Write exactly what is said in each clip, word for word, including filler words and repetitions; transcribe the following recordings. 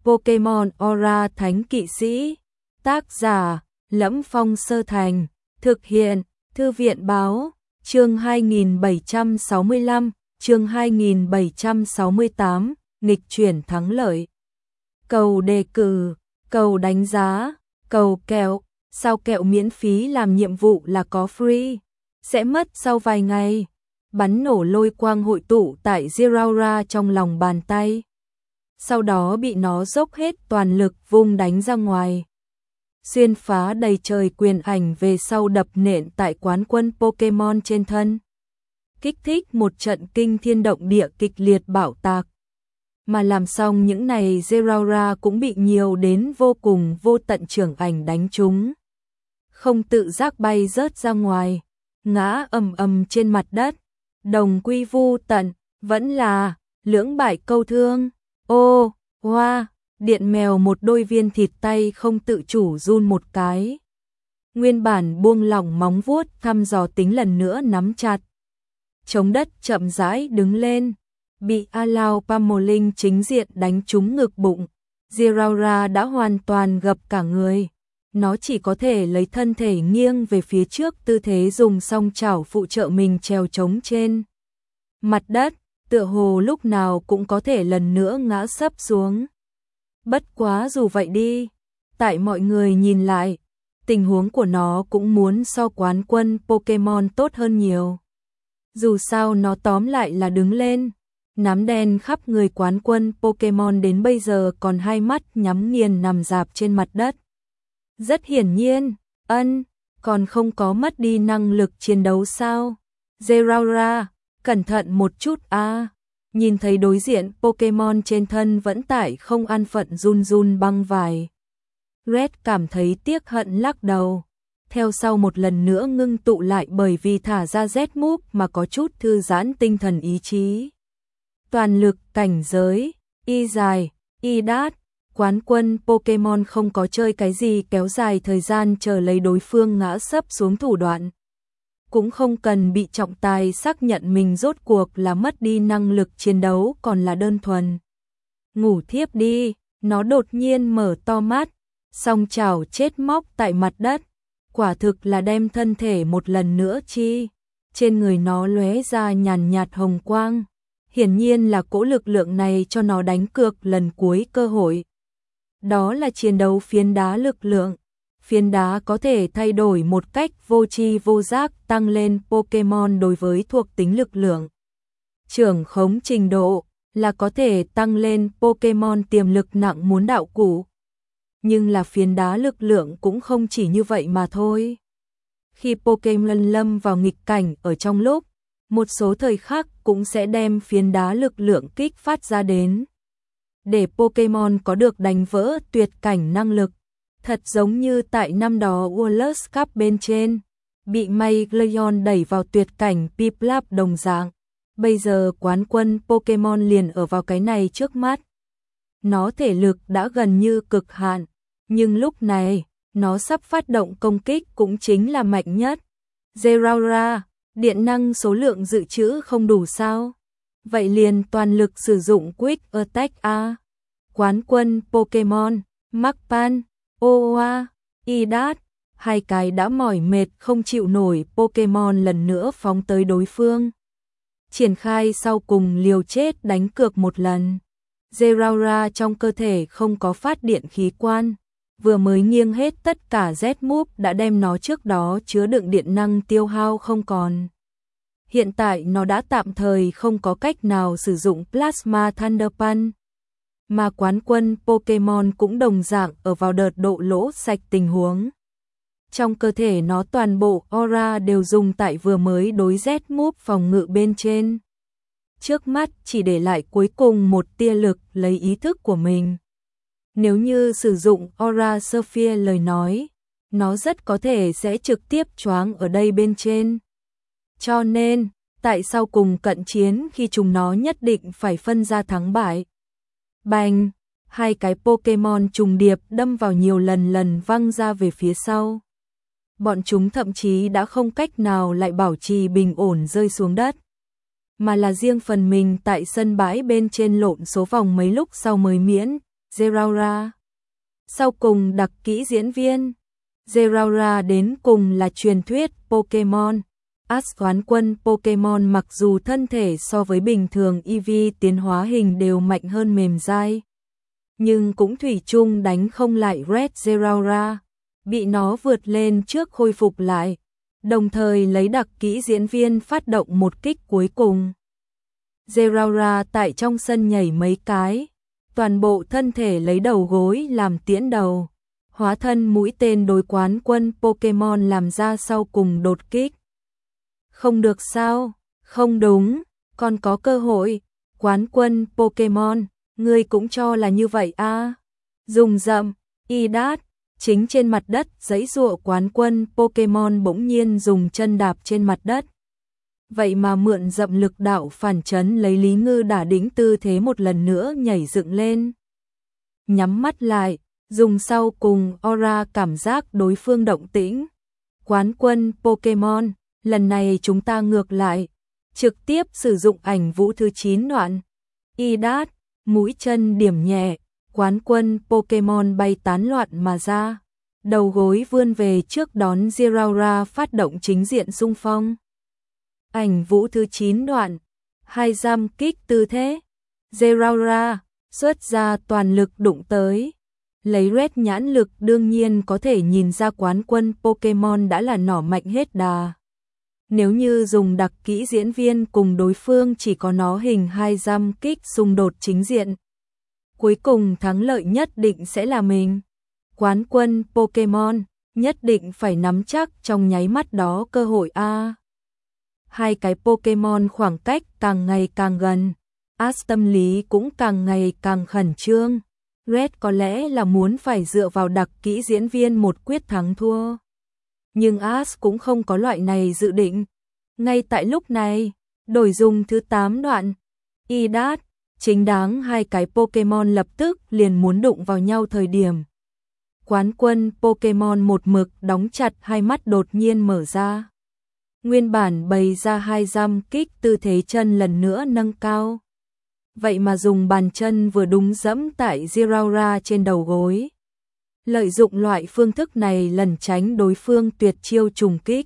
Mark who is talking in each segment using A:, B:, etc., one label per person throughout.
A: Pokemon Aura Thánh Kỵ Sĩ. Tác giả: Lẫm Phong Sơ Thành. Thực hiện: Thư viện báo. Chương hai nghìn bảy trăm sáu mươi lăm, chương hai nghìn bảy trăm sáu mươi tám, nghịch chuyển thắng lợi. Cầu đề cử, cầu đánh giá, cầu kẹo. Sao kẹo miễn phí làm nhiệm vụ là có free? Sẽ mất sau vài ngày. Bắn nổ lôi quang hội tụ tại Zeraora trong lòng bàn tay. Sau đó bị nó dốc hết toàn lực vung đánh ra ngoài. Xuyên phá đầy trời quyền ảnh về sau đập nện tại quán quân Pokemon trên thân. Kích thích một trận kinh thiên động địa kịch liệt bạo tạc. Mà làm xong những này, Zeraora cũng bị nhiều đến vô cùng vô tận trưởng ảnh đánh trúng. Không tự giác bay rớt ra ngoài, ngã ầm ầm trên mặt đất. Đồng quy vu tận, vẫn là lưỡng bại câu thương. Ô, hoa, điện mèo một đôi viên thịt tay không tự chủ run một cái. Nguyên bản buông lỏng móng vuốt thăm dò tính lần nữa nắm chặt. Chống đất chậm rãi đứng lên, bị Alao Pamolin chính diện đánh trúng ngực bụng. Zeraora đã hoàn toàn gập cả người. Nó chỉ có thể lấy thân thể nghiêng về phía trước, tư thế dùng song chảo phụ trợ mình trèo trống trên mặt đất, tựa hồ lúc nào cũng có thể lần nữa ngã sấp xuống. Bất quá dù vậy đi, tại mọi người nhìn lại, tình huống của nó cũng muốn so quán quân Pokemon tốt hơn nhiều. Dù sao nó tóm lại là đứng lên. Nám đen khắp người quán quân Pokemon đến bây giờ còn hai mắt nhắm nghiền nằm rạp trên mặt đất. Rất hiển nhiên, ân, còn không có mất đi năng lực chiến đấu sao? Zeraora, cẩn thận một chút a. À. Nhìn thấy đối diện Pokemon trên thân vẫn tại không an phận run run băng vải. Red cảm thấy tiếc hận lắc đầu. Theo sau một lần nữa ngưng tụ lại bởi vì thả ra Z-Move mà có chút thư giãn tinh thần ý chí. Toàn lực cảnh giới, y dài, y đát. Quán quân Pokemon không có chơi cái gì kéo dài thời gian chờ lấy đối phương ngã sấp xuống thủ đoạn. Cũng không cần bị trọng tài xác nhận mình rốt cuộc là mất đi năng lực chiến đấu còn là đơn thuần ngủ thiếp đi. Nó đột nhiên mở to mắt, song chảo chết móc tại mặt đất. Quả thực là đem thân thể một lần nữa chi. Trên người nó lóe ra nhàn nhạt hồng quang. Hiển nhiên là cỗ lực lượng này cho nó đánh cược lần cuối cơ hội. Đó là chiến đấu phiến đá lực lượng. Phiến đá có thể thay đổi một cách vô tri vô giác, tăng lên Pokemon đối với thuộc tính lực lượng. Trưởng khống trình độ là có thể tăng lên Pokemon tiềm lực nặng muốn đạo cụ. Nhưng là phiến đá lực lượng cũng không chỉ như vậy mà thôi. Khi Pokemon lâm vào nghịch cảnh ở trong lúc, một số thời khắc cũng sẽ đem phiến đá lực lượng kích phát ra đến. Để Pokemon có được đánh vỡ tuyệt cảnh năng lực. Thật giống như tại năm đó World Cup bên trên, bị Maigleon đẩy vào tuyệt cảnh Piplup đồng dạng. Bây giờ quán quân Pokemon liền ở vào cái này trước mắt. Nó thể lực đã gần như cực hạn, nhưng lúc này, nó sắp phát động công kích cũng chính là mạnh nhất. Zeraora, điện năng số lượng dự trữ không đủ sao? Vậy liền toàn lực sử dụng Quick Attack A. Quán quân Pokemon, Macpan, Oa, Idat, hai cái đã mỏi mệt không chịu nổi Pokemon lần nữa phóng tới đối phương. Triển khai sau cùng liều chết đánh cược một lần. Zeraora trong cơ thể không có phát điện khí quan. Vừa mới nghiêng hết tất cả Z-Move đã đem nó trước đó chứa đựng điện năng tiêu hao không còn. Hiện tại nó đã tạm thời không có cách nào sử dụng Plasma Thunder Punch. Mà quán quân Pokemon cũng đồng dạng ở vào đợt độ lỗ sạch tình huống. Trong cơ thể nó toàn bộ aura đều dùng tại vừa mới đối Z-Move phòng ngự bên trên. Trước mắt chỉ để lại cuối cùng một tia lực lấy ý thức của mình. Nếu như sử dụng Aura Sphere lời nói, nó rất có thể sẽ trực tiếp choáng ở đây bên trên. Cho nên, tại sao cùng cận chiến khi chúng nó nhất định phải phân ra thắng bại. Bành, hai cái Pokemon trùng điệp đâm vào nhiều lần lần văng ra về phía sau. Bọn chúng thậm chí đã không cách nào lại bảo trì bình ổn rơi xuống đất. Mà là riêng phần mình tại sân bãi bên trên lộn số vòng mấy lúc sau mới miễn Zeraora. Sau cùng đặc kỹ diễn viên. Zeraora đến cùng là truyền thuyết Pokemon. Ash quán quân Pokemon mặc dù thân thể so với bình thường Eevee tiến hóa hình đều mạnh hơn mềm dai, nhưng cũng thủy chung đánh không lại Red Zeraora, bị nó vượt lên trước khôi phục lại, đồng thời lấy đặc kỹ diễn viên phát động một kích cuối cùng. Zeraora tại trong sân nhảy mấy cái, toàn bộ thân thể lấy đầu gối làm tiễn đầu, hóa thân mũi tên đối quán quân Pokemon làm ra sau cùng đột kích. Không được sao, không đúng, còn có cơ hội, quán quân Pokemon, ngươi cũng cho là như vậy à? Dùng dậm, Idat, chính trên mặt đất giãy giụa quán quân Pokemon bỗng nhiên dùng chân đạp trên mặt đất. Vậy mà mượn dậm lực đạo phản chấn lấy Lý Ngư đả đĩnh tư thế một lần nữa nhảy dựng lên. Nhắm mắt lại, dùng sau cùng aura cảm giác đối phương động tĩnh. Quán quân Pokemon, lần này chúng ta ngược lại, trực tiếp sử dụng ảnh vũ thứ chín đoạn. Idat, mũi chân điểm nhẹ, quán quân Pokemon bay tán loạn mà ra, đầu gối vươn về trước đón Zeraora phát động chính diện xung phong. Ảnh vũ thứ chín đoạn, hai giam kích tư thế, Zeraora xuất ra toàn lực đụng tới. Lấy Red nhãn lực đương nhiên có thể nhìn ra quán quân Pokemon đã là nỏ mạnh hết đà. Nếu như dùng đặc kỹ diễn viên cùng đối phương chỉ có nó hình hai giam kích xung đột chính diện, cuối cùng thắng lợi nhất định sẽ là mình. Quán quân Pokemon nhất định phải nắm chắc trong nháy mắt đó cơ hội a. Hai cái Pokemon khoảng cách càng ngày càng gần, Ash tâm lý cũng càng ngày càng khẩn trương. Red có lẽ là muốn phải dựa vào đặc kỹ diễn viên một quyết thắng thua, nhưng Ash cũng không có loại này dự định. Ngay tại lúc này, đổi dùng thứ tám đoạn, Idat, chính đáng hai cái Pokemon lập tức liền muốn đụng vào nhau thời điểm. Quán quân Pokemon một mực đóng chặt hai mắt đột nhiên mở ra. Nguyên bản bày ra hai giam kích tư thế chân lần nữa nâng cao. Vậy mà dùng bàn chân vừa đúng dẫm tại Zeraora trên đầu gối. Lợi dụng loại phương thức này lẩn tránh đối phương tuyệt chiêu trùng kích.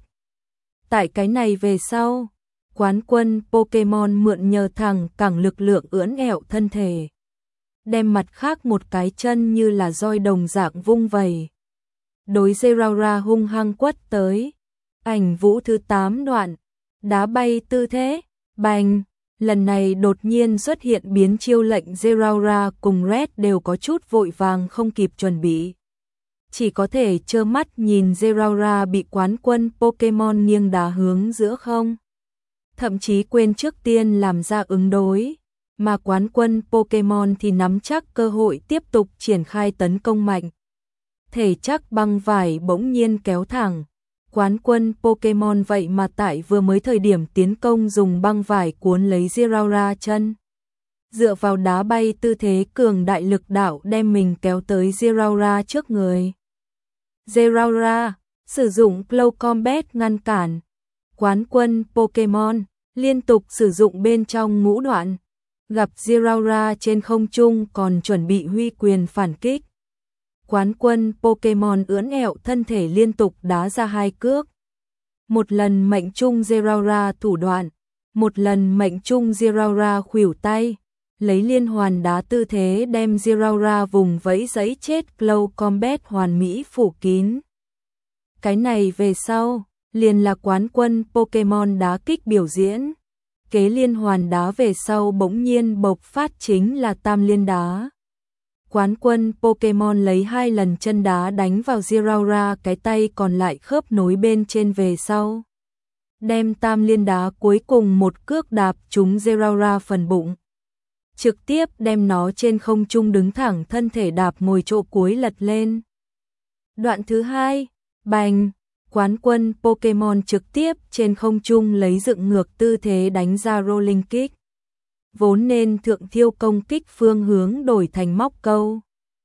A: Tại cái này về sau, quán quân Pokemon mượn nhờ thẳng cẳng lực lượng ưỡn ẹo thân thể, đem mặt khác một cái chân như là roi đồng dạng vung vẩy. Đối Zeraora hung hăng quất tới. Ảnh vũ thứ tám đoạn, đá bay tư thế, bành. Lần này đột nhiên xuất hiện biến chiêu lệnh Zeraora cùng Red đều có chút vội vàng không kịp chuẩn bị. Chỉ có thể trơ mắt nhìn Zeraora bị quán quân Pokemon nghiêng đá hướng giữa không. Thậm chí quên trước tiên làm ra ứng đối, mà quán quân Pokemon thì nắm chắc cơ hội tiếp tục triển khai tấn công mạnh. Thể chắc băng vải bỗng nhiên kéo thẳng. Quán quân Pokemon vậy mà tại vừa mới thời điểm tiến công dùng băng vải cuốn lấy Zeraora chân. Dựa vào đá bay tư thế cường đại lực đạo đem mình kéo tới Zeraora trước người. Zeraora sử dụng Cloud Combat ngăn cản. Quán quân Pokemon liên tục sử dụng bên trong ngũ đoạn. Gặp Zeraora trên không trung còn chuẩn bị huy quyền phản kích. Quán quân Pokemon ưỡn ẹo thân thể liên tục đá ra hai cước. Một lần mệnh trung Zeraora thủ đoạn, một lần mệnh trung Zeraora khuỷu tay, lấy liên hoàn đá tư thế đem Zeraora vùng vẫy giấy chết Cloud Combat hoàn mỹ phủ kín. Cái này về sau, liền là quán quân Pokemon đá kích biểu diễn. Kế liên hoàn đá về sau bỗng nhiên bộc phát chính là tam liên đá. Quán quân Pokemon lấy hai lần chân đá đánh vào Zeraora cái tay còn lại khớp nối bên trên về sau. Đem tam liên đá cuối cùng một cước đạp trúng Zeraora phần bụng. Trực tiếp đem nó trên không trung đứng thẳng thân thể đạp ngồi chỗ cuối lật lên. Đoạn thứ hai, bành, quán quân Pokemon trực tiếp trên không trung lấy dựng ngược tư thế đánh ra rolling kick. Vốn nên thượng thiêu công kích phương hướng đổi thành móc câu.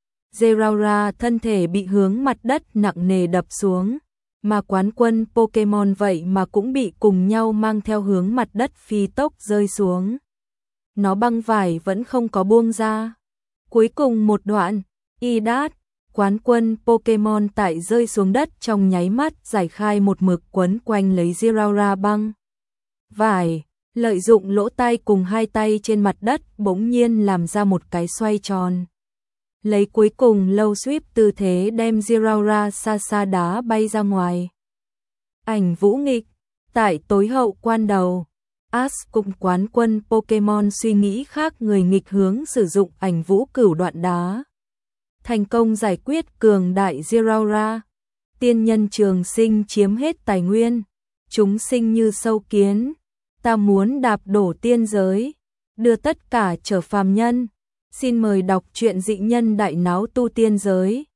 A: Zeraora thân thể bị hướng mặt đất nặng nề đập xuống, mà quán quân Pokemon vậy mà cũng bị cùng nhau mang theo hướng mặt đất phi tốc rơi xuống. Nó băng vải vẫn không có buông ra. Cuối cùng một đoạn, Idat, quán quân Pokemon tại rơi xuống đất trong nháy mắt giải khai một mực quấn quanh lấy Zeraora băng vải, lợi dụng lỗ tai cùng hai tay trên mặt đất bỗng nhiên làm ra một cái xoay tròn. Lấy cuối cùng low sweep tư thế đem Zeraora xa xa đá bay ra ngoài. Ảnh vũ nghịch, tại tối hậu quan đầu, Ash cùng quán quân Pokemon suy nghĩ khác người nghịch hướng sử dụng ảnh vũ cửu đoạn đá. Thành công giải quyết cường đại Zeraora. Tiên nhân trường sinh chiếm hết tài nguyên, chúng sinh như sâu kiến, ta muốn đạp đổ tiên giới, đưa tất cả trở phàm nhân. Xin mời đọc truyện Dị Nhân Đại Náo Tu Tiên Giới.